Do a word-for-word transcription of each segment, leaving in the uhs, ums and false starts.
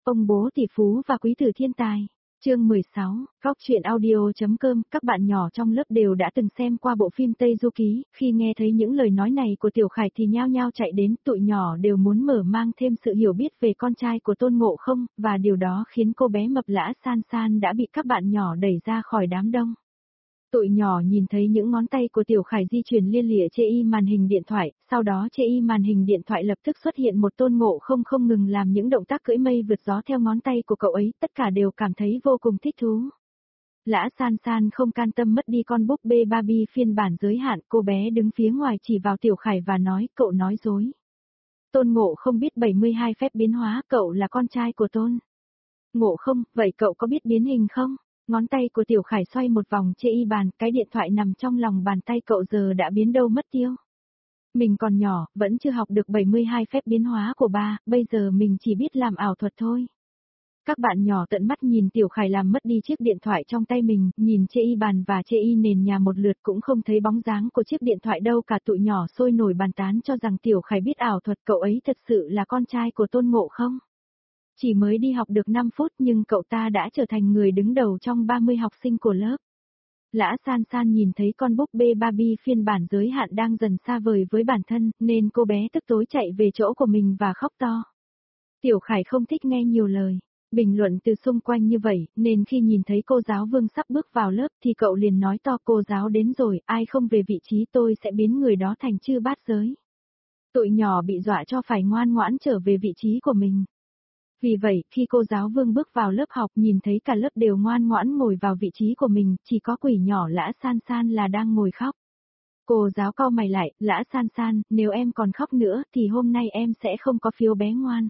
Ông bố tỷ phú và quý tử thiên tài. Chương mười sáu, góc truyện audio.com, các bạn nhỏ trong lớp đều đã từng xem qua bộ phim Tây Du Ký, khi nghe thấy những lời nói này của Tiểu Khải thì nhao nhao chạy đến, tụi nhỏ đều muốn mở mang thêm sự hiểu biết về con trai của Tôn Ngộ Không, và điều đó khiến cô bé mập Lã San San đã bị các bạn nhỏ đẩy ra khỏi đám đông. Tụi nhỏ nhìn thấy những ngón tay của Tiểu Khải di chuyển lia lịa chê y màn hình điện thoại, sau đó chê y màn hình điện thoại lập tức xuất hiện một Tôn Ngộ Không không ngừng làm những động tác cưỡi mây vượt gió theo ngón tay của cậu ấy, tất cả đều cảm thấy vô cùng thích thú. Lã San San không can tâm mất đi con búp bê Barbie phiên bản giới hạn, cô bé đứng phía ngoài chỉ vào Tiểu Khải và nói, cậu nói dối. Tôn Ngộ Không biết bảy mươi hai phép biến hóa, cậu là con trai của Tôn Ngộ Không, vậy cậu có biết biến hình không? Ngón tay của Tiểu Khải xoay một vòng chê y bàn, cái điện thoại nằm trong lòng bàn tay cậu giờ đã biến đâu mất tiêu. Mình còn nhỏ, vẫn chưa học được bảy mươi hai phép biến hóa của ba, bây giờ mình chỉ biết làm ảo thuật thôi. Các bạn nhỏ tận mắt nhìn Tiểu Khải làm mất đi chiếc điện thoại trong tay mình, nhìn chê y bàn và chê y nền nhà một lượt cũng không thấy bóng dáng của chiếc điện thoại đâu, cả tụi nhỏ sôi nổi bàn tán cho rằng Tiểu Khải biết ảo thuật, cậu ấy thật sự là con trai của Tôn Ngộ Không. Chỉ mới đi học được năm phút nhưng cậu ta đã trở thành người đứng đầu trong ba mươi học sinh của lớp. Lã San San nhìn thấy con búp bê Barbie phiên bản giới hạn đang dần xa vời với bản thân, nên cô bé tức tối chạy về chỗ của mình và khóc to. Tiểu Khải không thích nghe nhiều lời, bình luận từ xung quanh như vậy, nên khi nhìn thấy cô giáo Vương sắp bước vào lớp thì cậu liền nói to, cô giáo đến rồi, ai không về vị trí tôi sẽ biến người đó thành chư bát giới. Tụi nhỏ bị dọa cho phải ngoan ngoãn trở về vị trí của mình. Vì vậy, khi cô giáo Vương bước vào lớp học nhìn thấy cả lớp đều ngoan ngoãn ngồi vào vị trí của mình, chỉ có quỷ nhỏ Lã San San là đang ngồi khóc. Cô giáo cau mày lại, Lã San San, nếu em còn khóc nữa thì hôm nay em sẽ không có phiếu bé ngoan.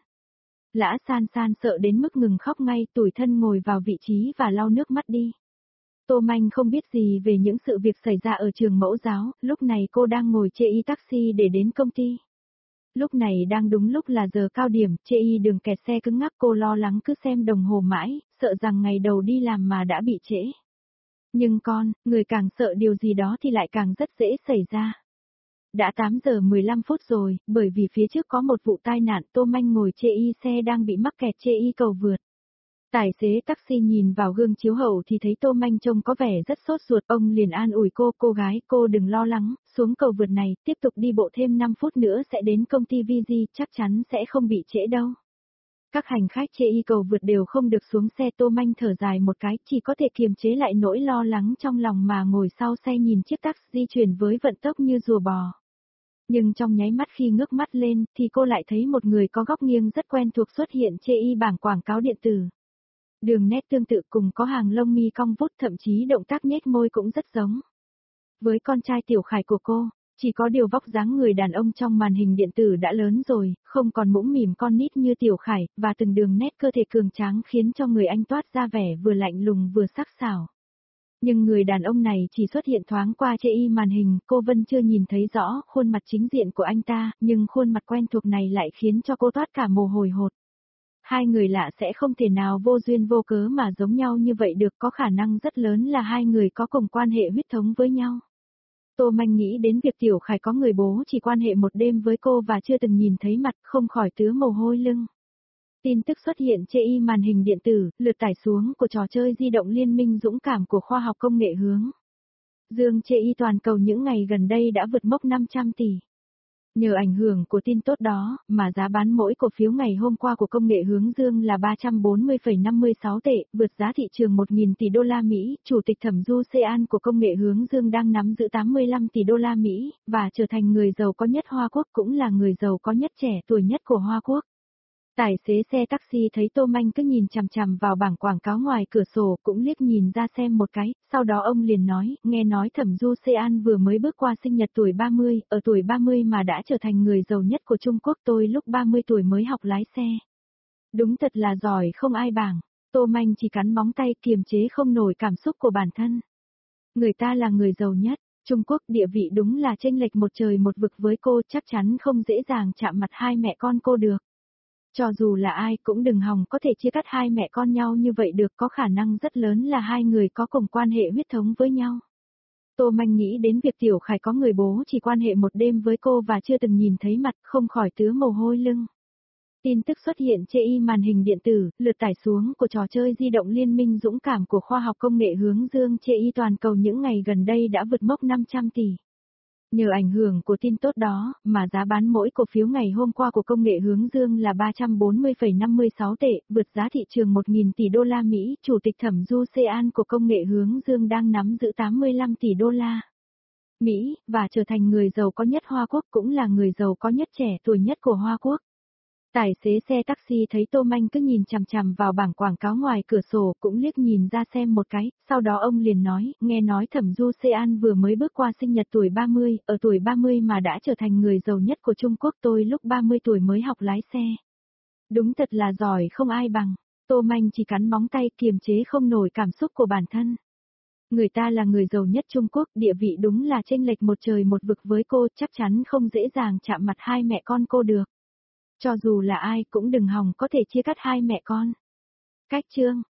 Lã San San sợ đến mức ngừng khóc ngay, tủi thân ngồi vào vị trí và lau nước mắt đi. Tô Manh không biết gì về những sự việc xảy ra ở trường mẫu giáo, lúc này cô đang ngồi chê y taxi để đến công ty. Lúc này đang đúng lúc là giờ cao điểm, chê y đường kẹt xe cứng ngắc, cô lo lắng cứ xem đồng hồ mãi, sợ rằng ngày đầu đi làm mà đã bị trễ. Nhưng con, người càng sợ điều gì đó thì lại càng rất dễ xảy ra. Đã tám giờ mười lăm phút rồi, bởi vì phía trước có một vụ tai nạn, Tô Manh ngồi chê y xe đang bị mắc kẹt chê y cầu vượt. Tài xế taxi nhìn vào gương chiếu hậu thì thấy Tô Manh trông có vẻ rất sốt ruột, ông liền an ủi cô, cô gái, cô đừng lo lắng, xuống cầu vượt này, tiếp tục đi bộ thêm năm phút nữa sẽ đến công ty vê giê, chắc chắn sẽ không bị trễ đâu. Các hành khách chê y cầu vượt đều không được xuống xe, Tô Manh thở dài một cái, chỉ có thể kiềm chế lại nỗi lo lắng trong lòng mà ngồi sau xe nhìn chiếc taxi di chuyển với vận tốc như rùa bò. Nhưng trong nháy mắt khi ngước mắt lên, thì cô lại thấy một người có góc nghiêng rất quen thuộc xuất hiện chê y bảng quảng cáo điện tử. Đường nét tương tự cùng có hàng lông mi cong vút, thậm chí động tác nhếch môi cũng rất giống. Với con trai Tiểu Khải của cô, chỉ có điều vóc dáng người đàn ông trong màn hình điện tử đã lớn rồi, không còn mũm mỉm con nít như Tiểu Khải, và từng đường nét cơ thể cường tráng khiến cho người anh toát ra vẻ vừa lạnh lùng vừa sắc sảo. Nhưng người đàn ông này chỉ xuất hiện thoáng qua chê y màn hình, cô Vân chưa nhìn thấy rõ khuôn mặt chính diện của anh ta, nhưng khuôn mặt quen thuộc này lại khiến cho cô toát cả mồ hôi hột. Hai người lạ sẽ không thể nào vô duyên vô cớ mà giống nhau như vậy được, có khả năng rất lớn là hai người có cùng quan hệ huyết thống với nhau. Tô Manh nghĩ đến việc Tiểu Khải có người bố chỉ quan hệ một đêm với cô và chưa từng nhìn thấy mặt, không khỏi tứa mồ hôi lưng. Tin tức xuất hiện chê y màn hình điện tử, lượt tải xuống của trò chơi di động liên minh dũng cảm của khoa học công nghệ hướng Dương chê y toàn cầu những ngày gần đây đã vượt mốc năm trăm tỷ. Nhờ ảnh hưởng của tin tốt đó, mà giá bán mỗi cổ phiếu ngày hôm qua của công nghệ hướng Dương là ba trăm bốn mươi phẩy năm mươi sáu tệ, vượt giá thị trường một nghìn tỷ đô la Mỹ. Chủ tịch Thẩm Du Sean của công nghệ hướng Dương đang nắm giữ tám mươi lăm tỷ đô la Mỹ, và trở thành người giàu có nhất Hoa Quốc, cũng là người giàu có nhất trẻ tuổi nhất của Hoa Quốc. Tài xế xe taxi thấy Tô Manh cứ nhìn chằm chằm vào bảng quảng cáo ngoài cửa sổ, cũng liếc nhìn ra xem một cái, sau đó ông liền nói, nghe nói Thẩm Du Sean vừa mới bước qua sinh nhật tuổi ba mươi, ở tuổi ba mươi mà đã trở thành người giàu nhất của Trung Quốc, tôi lúc ba mươi tuổi mới học lái xe. Đúng thật là giỏi không ai bằng. Tô Manh chỉ cắn móng tay kiềm chế không nổi cảm xúc của bản thân. Người ta là người giàu nhất, Trung Quốc địa vị đúng là chênh lệch một trời một vực với cô, chắc chắn không dễ dàng chạm mặt hai mẹ con cô được. Cho dù là ai cũng đừng hòng có thể chia cắt hai mẹ con nhau như vậy được, có khả năng rất lớn là hai người có cùng quan hệ huyết thống với nhau. Tô Manh nghĩ đến việc Tiểu Khải có người bố chỉ quan hệ một đêm với cô và chưa từng nhìn thấy mặt, không khỏi tứa mồ hôi lưng. Tin tức xuất hiện trên màn hình điện tử, lượt tải xuống của trò chơi di động liên minh dũng cảm của khoa học công nghệ hướng dương trên toàn cầu những ngày gần đây đã vượt mốc năm trăm tỷ. Nhờ ảnh hưởng của tin tốt đó, mà giá bán mỗi cổ phiếu ngày hôm qua của công nghệ hướng dương là ba trăm bốn mươi phẩy năm mươi sáu tệ, vượt giá thị trường một nghìn tỷ đô la Mỹ. Chủ tịch Thẩm Du Sean của công nghệ hướng dương đang nắm giữ tám mươi lăm tỷ đô la Mỹ, và trở thành người giàu có nhất Hoa Quốc, cũng là người giàu có nhất trẻ tuổi nhất của Hoa Quốc. Tài xế xe taxi thấy Tô Manh cứ nhìn chằm chằm vào bảng quảng cáo ngoài cửa sổ, cũng liếc nhìn ra xem một cái, sau đó ông liền nói, nghe nói Thẩm Du Sean vừa mới bước qua sinh nhật tuổi ba mươi, ở tuổi ba mươi mà đã trở thành người giàu nhất của Trung Quốc, tôi lúc ba mươi tuổi mới học lái xe. Đúng thật là giỏi không ai bằng. Tô Manh chỉ cắn móng tay kiềm chế không nổi cảm xúc của bản thân. Người ta là người giàu nhất Trung Quốc, địa vị đúng là chênh lệch một trời một vực với cô, chắc chắn không dễ dàng chạm mặt hai mẹ con cô được. Cho dù là ai cũng đừng hòng có thể chia cắt hai mẹ con. Cách chương